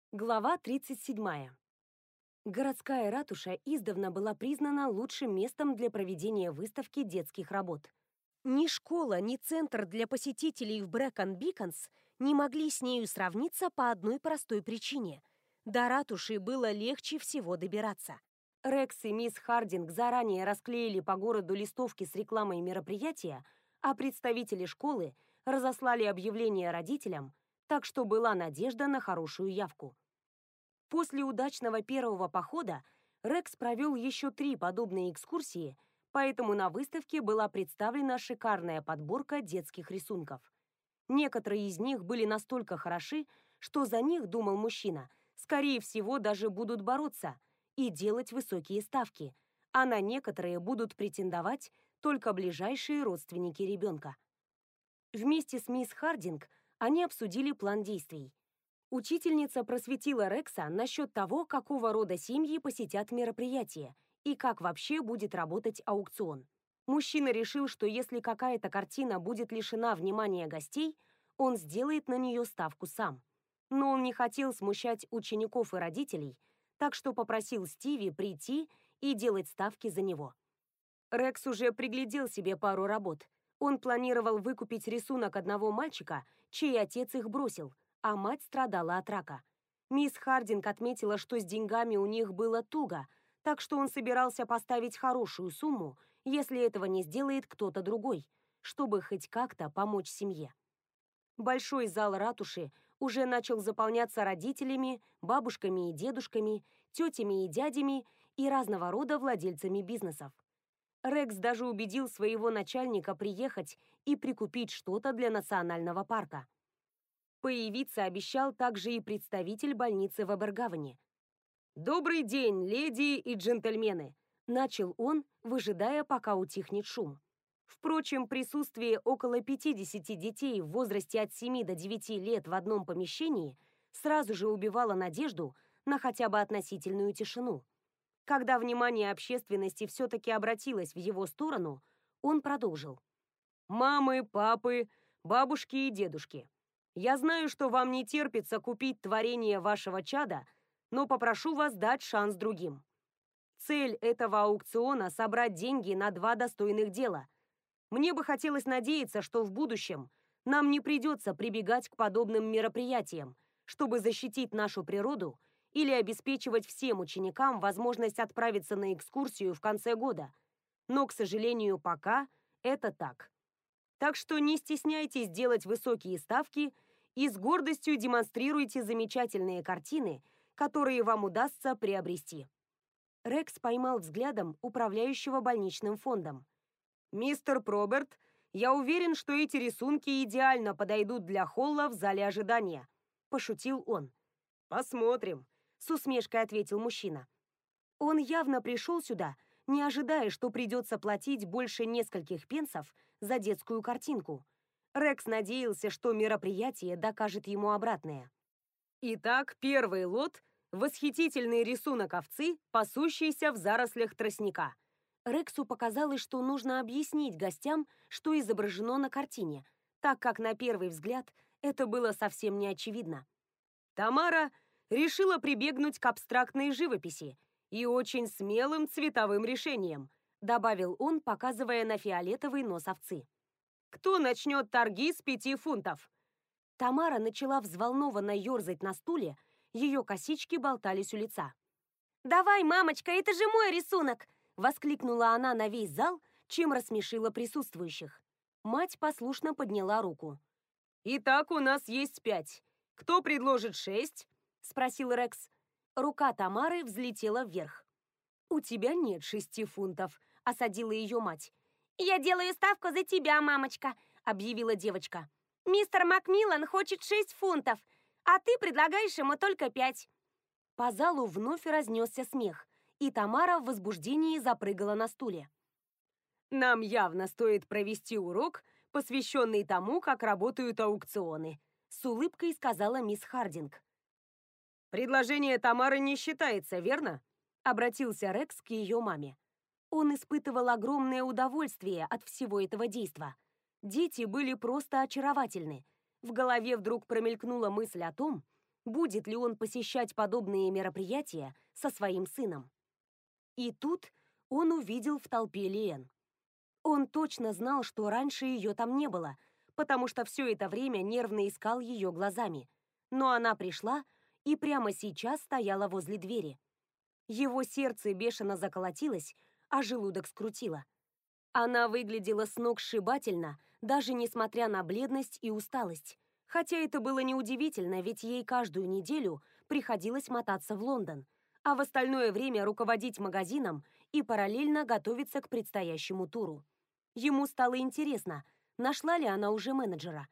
Глава 37. Городская ратуша издавна была признана лучшим местом для проведения выставки детских работ. Ни школа, ни центр для посетителей в Брэкон-Биконс не могли с нею сравниться по одной простой причине. До ратуши было легче всего добираться. Рекс и мисс Хардинг заранее расклеили по городу листовки с рекламой мероприятия, а представители школы разослали объявления родителям, так что была надежда на хорошую явку. После удачного первого похода Рекс провел еще 3 подобные экскурсии, поэтому на выставке была представлена шикарная подборка детских рисунков. Некоторые из них были настолько хороши, что за них, думал мужчина, скорее всего даже будут бороться и делать высокие ставки, а на некоторые будут претендовать только ближайшие родственники ребенка. Вместе с мисс Хардинг они обсудили план действий. Учительница просветила Рекса насчет того, какого рода семьи посетят мероприятие и как вообще будет работать аукцион. Мужчина решил, что если какая-то картина будет лишена внимания гостей, он сделает на нее ставку сам. Но он не хотел смущать учеников и родителей, так что попросил Стиви прийти и делать ставки за него. Рекс уже приглядел себе пару работ. Он планировал выкупить рисунок одного мальчика, чей отец их бросил, а мать страдала от рака. Мисс Хардинг отметила, что с деньгами у них было туго, так что он собирался поставить хорошую сумму, если этого не сделает кто-то другой, чтобы хоть как-то помочь семье. Большой зал ратуши уже начал заполняться родителями, бабушками и дедушками, тетями и дядями и разного рода владельцами бизнесов. Рекс даже убедил своего начальника приехать и прикупить что-то для национального парка. Появиться обещал также и представитель больницы в Эбергавене. «Добрый день, леди и джентльмены!» – начал он, выжидая, пока утихнет шум. Впрочем, присутствие около 50 детей в возрасте от 7 до 9 лет в одном помещении сразу же убивало надежду на хотя бы относительную тишину. Когда внимание общественности все-таки обратилось в его сторону, он продолжил. «Мамы, папы, бабушки и дедушки. Я знаю, что вам не терпится купить творение вашего чада, но попрошу вас дать шанс другим. Цель этого аукциона – собрать деньги на 2 достойных дела. Мне бы хотелось надеяться, что в будущем нам не придется прибегать к подобным мероприятиям, чтобы защитить нашу природу или обеспечивать всем ученикам возможность отправиться на экскурсию в конце года. Но, к сожалению, пока это так. Так что не стесняйтесь делать высокие ставки и с гордостью демонстрируйте замечательные картины, которые вам удастся приобрести». Рекс поймал взглядом управляющего больничным фондом. «Мистер Проберт, я уверен, что эти рисунки идеально подойдут для холла в зале ожидания», – пошутил он. «Посмотрим», – с усмешкой ответил мужчина. Он явно пришел сюда, не ожидая, что придется платить больше нескольких пенсов за детскую картинку. Рекс надеялся, что мероприятие докажет ему обратное. Итак, первый лот – восхитительный рисунок овцы, пасущейся в зарослях тростника. Рексу показалось, что нужно объяснить гостям, что изображено на картине, так как на первый взгляд это было совсем не очевидно. Тамара решила прибегнуть к абстрактной живописи и очень смелым цветовым решением, добавил он, показывая на фиолетовый нос овцы. «Кто начнет торги с 5 фунтов?» Тамара начала взволнованно ерзать на стуле, ее косички болтались у лица. «Давай, мамочка, это же мой рисунок!» — воскликнула она на весь зал, чем рассмешила присутствующих. Мать послушно подняла руку. «Итак, у нас есть 5. Кто предложит 6?» — спросил Рекс. Рука Тамары взлетела вверх. «У тебя нет 6 фунтов», — осадила ее мать. «Я делаю ставку за тебя, мамочка», — объявила девочка. «Мистер Макмиллан хочет 6 фунтов, а ты предлагаешь ему только 5». По залу вновь разнесся смех, и Тамара в возбуждении запрыгала на стуле. «Нам явно стоит провести урок, посвященный тому, как работают аукционы», — с улыбкой сказала мисс Хардинг. «Предложение Тамары не считается, верно?» — обратился Рекс к ее маме. Он испытывал огромное удовольствие от всего этого действа. Дети были просто очаровательны. В голове вдруг промелькнула мысль о том, будет ли он посещать подобные мероприятия со своим сыном. И тут он увидел в толпе Лиэн. Он точно знал, что раньше ее там не было, потому что все это время нервно искал ее глазами. Но она пришла и прямо сейчас стояла возле двери. Его сердце бешено заколотилось, а желудок скрутило. Она выглядела сногсшибательно, даже несмотря на бледность и усталость. Хотя это было неудивительно, ведь ей каждую неделю приходилось мотаться в Лондон, а в остальное время руководить магазином и параллельно готовиться к предстоящему туру. Ему стало интересно, нашла ли она уже менеджера.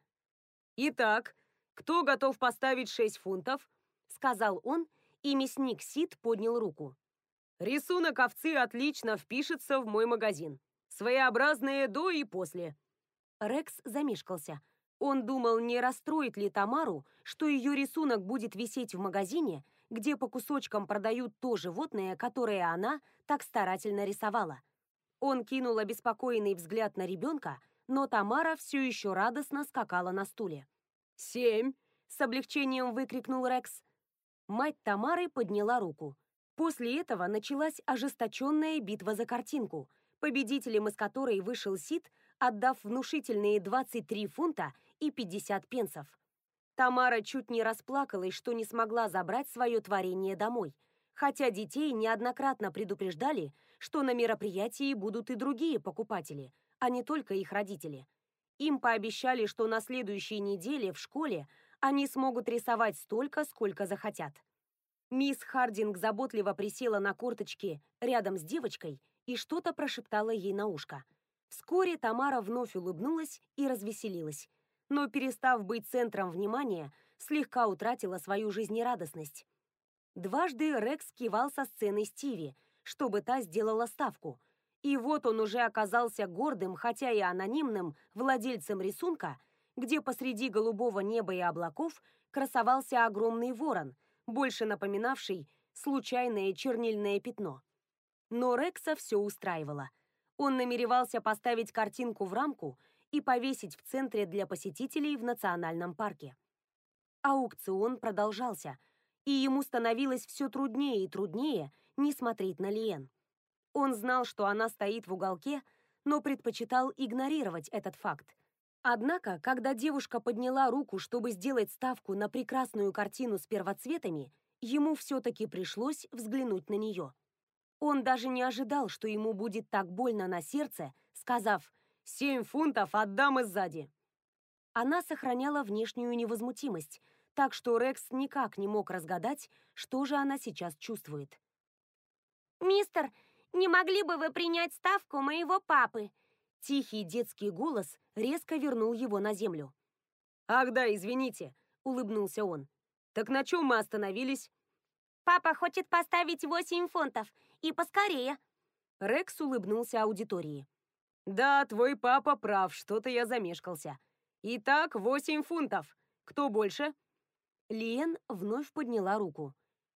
«Итак, кто готов поставить 6 фунтов?» — сказал он, и мясник Сид поднял руку. «Рисунок овцы отлично впишется в мой магазин. Своеобразное до и после». Рекс замешкался. Он думал, не расстроит ли Тамару, что ее рисунок будет висеть в магазине, где по кусочкам продают то животное, которое она так старательно рисовала. Он кинул обеспокоенный взгляд на ребенка, но Тамара все еще радостно скакала на стуле. «7!» — с облегчением выкрикнул Рекс. Мать Тамары подняла руку. После этого началась ожесточенная битва за картинку, победителем из которой вышел Сид, отдав внушительные 23 фунта и 50 пенсов. Тамара чуть не расплакалась, что не смогла забрать свое творение домой, хотя детей неоднократно предупреждали, что на мероприятии будут и другие покупатели, а не только их родители. Им пообещали, что на следующей неделе в школе они смогут рисовать столько, сколько захотят. Мисс Хардинг заботливо присела на корточки рядом с девочкой и что-то прошептала ей на ушко. Вскоре Тамара вновь улыбнулась и развеселилась, но, перестав быть центром внимания, слегка утратила свою жизнерадостность. Дважды Рекс кивал со сцены Стиви, чтобы та сделала ставку, и вот он уже оказался гордым, хотя и анонимным, владельцем рисунка, где посреди голубого неба и облаков красовался огромный ворон, больше напоминавший случайное чернильное пятно. Но Рекса все устраивало. Он намеревался поставить картинку в рамку и повесить в центре для посетителей в национальном парке. Аукцион продолжался, и ему становилось все труднее и труднее не смотреть на Лиэн. Он знал, что она стоит в уголке, но предпочитал игнорировать этот факт. Однако, когда девушка подняла руку, чтобы сделать ставку на прекрасную картину с первоцветами, ему все-таки пришлось взглянуть на нее. Он даже не ожидал, что ему будет так больно на сердце, сказав «7 фунтов отдам и сзади». Она сохраняла внешнюю невозмутимость, так что Рекс никак не мог разгадать, что же она сейчас чувствует. «Мистер, не могли бы вы принять ставку моего папы?» Тихий детский голос резко вернул его на землю. «Ах да, извините», — улыбнулся он. «Так на чем мы остановились?» «Папа хочет поставить 8 фунтов, и поскорее». Рекс улыбнулся аудитории. «Да, твой папа прав, что-то я замешкался. Итак, 8 фунтов. Кто больше?» Лиэн вновь подняла руку.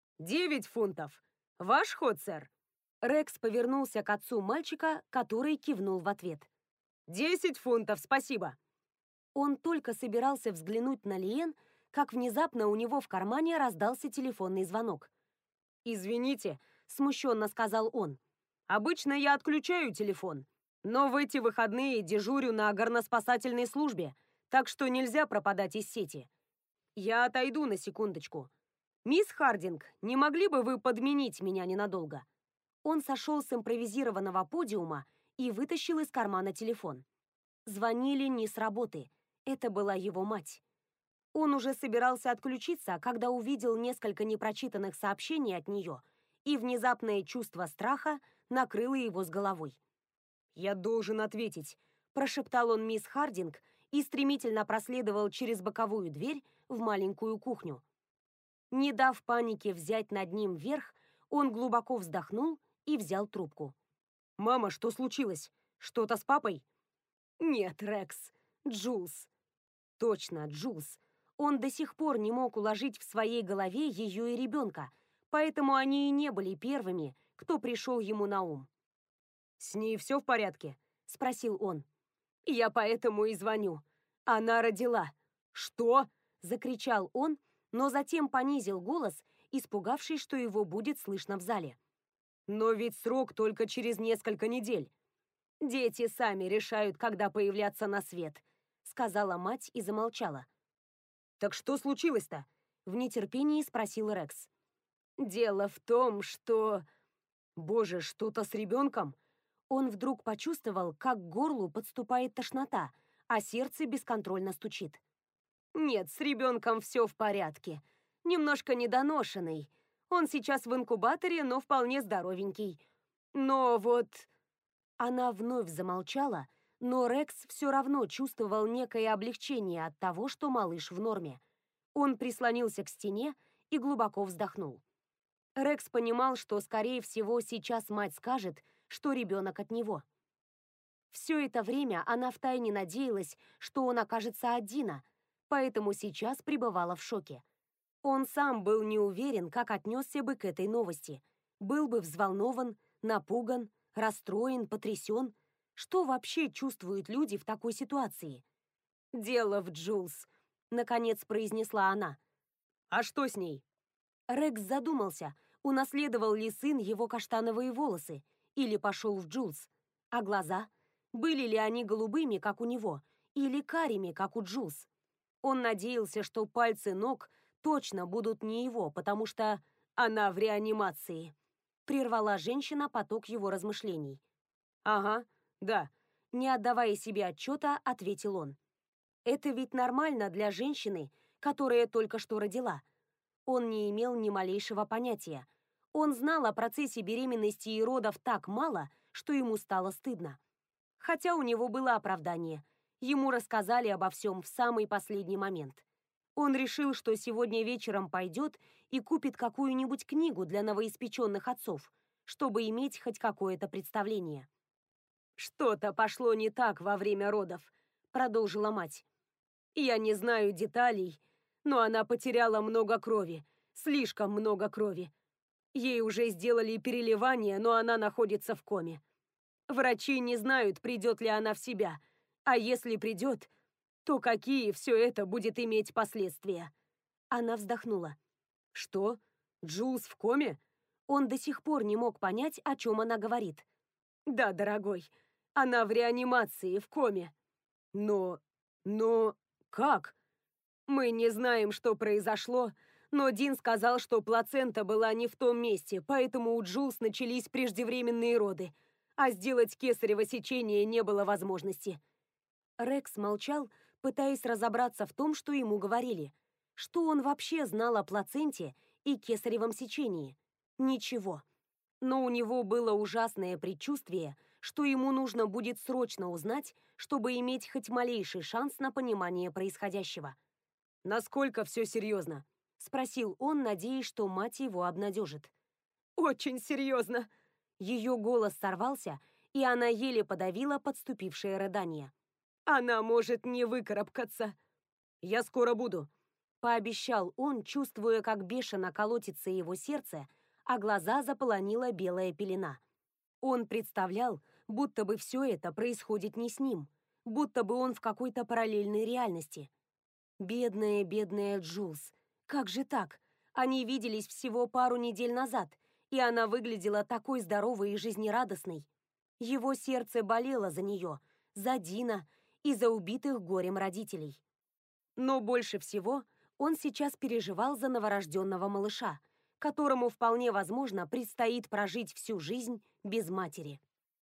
9 фунтов. Ваш ход, сэр». Рекс повернулся к отцу мальчика, который кивнул в ответ. 10 фунтов, спасибо. Он только собирался взглянуть на Лиэн, как внезапно у него в кармане раздался телефонный звонок. «Извините», — смущенно сказал он. «Обычно я отключаю телефон, но в эти выходные дежурю на горноспасательной службе, так что нельзя пропадать из сети. Я отойду на секундочку. Мисс Хардинг, не могли бы вы подменить меня ненадолго?» Он сошел с импровизированного подиума и вытащил из кармана телефон. Звонили не с работы. Это была его мать. Он уже собирался отключиться, когда увидел несколько непрочитанных сообщений от нее, и внезапное чувство страха накрыло его с головой. «Я должен ответить», – прошептал он мисс Хардинг и стремительно проследовал через боковую дверь в маленькую кухню. Не дав панике взять над ним верх, он глубоко вздохнул и взял трубку. «Мама, что случилось? Что-то с папой?» «Нет, Рекс. Джулс». Точно, Джулс. Он до сих пор не мог уложить в своей голове ее и ребенка, поэтому они и не были первыми, кто пришел ему на ум. «С ней все в порядке?» – спросил он. «Я поэтому и звоню. Она родила». «Что?» – закричал он, но затем понизил голос, испугавшись, что его будет слышно в зале. «Но ведь срок только через несколько недель. Дети сами решают, когда появляться на свет», — сказала мать и замолчала. «Так что случилось-то?» — в нетерпении спросил Рекс. «Дело в том, что... Боже, что-то с ребенком?» Он вдруг почувствовал, как к горлу подступает тошнота, а сердце бесконтрольно стучит. «Нет, с ребенком все в порядке. Немножко недоношенный. Он сейчас в инкубаторе, но вполне здоровенький. Но вот...» Она вновь замолчала, но Рекс все равно чувствовал некое облегчение от того, что малыш в норме. Он прислонился к стене и глубоко вздохнул. Рекс понимал, что, скорее всего, сейчас мать скажет, что ребенок от него. Все это время она втайне надеялась, что он окажется один, поэтому сейчас пребывала в шоке. Он сам был не уверен, как отнесся бы к этой новости. Был бы взволнован, напуган, расстроен, потрясен. Что вообще чувствуют люди в такой ситуации? «Дело в Джулс», — наконец произнесла она. «А что с ней?» Рекс задумался, унаследовал ли сын его каштановые волосы, или пошел в Джулс. А глаза? Были ли они голубыми, как у него, или карими, как у Джулс? Он надеялся, что пальцы ног точно будут не его, потому что она в реанимации. Прервала женщина поток его размышлений. «Ага, да», — не отдавая себе отчета, ответил он. «Это ведь нормально для женщины, которая только что родила». Он не имел ни малейшего понятия. Он знал о процессе беременности и родов так мало, что ему стало стыдно. Хотя у него было оправдание. Ему рассказали обо всем в самый последний момент. Он решил, что сегодня вечером пойдет и купит какую-нибудь книгу для новоиспеченных отцов, чтобы иметь хоть какое-то представление. «Что-то пошло не так во время родов», — продолжила мать. «Я не знаю деталей, но она потеряла много крови, слишком много крови. Ей уже сделали переливание, но она находится в коме. Врачи не знают, придет ли она в себя, а если придет, то какие все это будет иметь последствия». Она вздохнула. «Что? Джулс в коме?» Он до сих пор не мог понять, о чем она говорит. «Да, дорогой, она в реанимации, в коме». Но как? Мы не знаем, что произошло, но Дин сказал, что плацента была не в том месте, поэтому у Джулс начались преждевременные роды, а сделать кесарево сечение не было возможности». Рекс молчал, пытаясь разобраться в том, что ему говорили. Что он вообще знал о плаценте и кесаревом сечении? Ничего. Но у него было ужасное предчувствие, что ему нужно будет срочно узнать, чтобы иметь хоть малейший шанс на понимание происходящего. «Насколько все серьезно?» — спросил он, надеясь, что мать его обнадежит. «Очень серьезно!» Ее голос сорвался, и она еле подавила подступившее рыдание. «Она может не выкарабкаться!» «Я скоро буду», — пообещал он, чувствуя, как бешено колотится его сердце, а глаза заполонила белая пелена. Он представлял, будто бы все это происходит не с ним, будто бы он в какой-то параллельной реальности. Бедная, бедная Джулс. Как же так? Они виделись всего пару недель назад, и она выглядела такой здоровой и жизнерадостной. Его сердце болело за нее, за Дина и за убитых горем родителей. Но больше всего он сейчас переживал за новорожденного малыша, которому вполне возможно предстоит прожить всю жизнь без матери.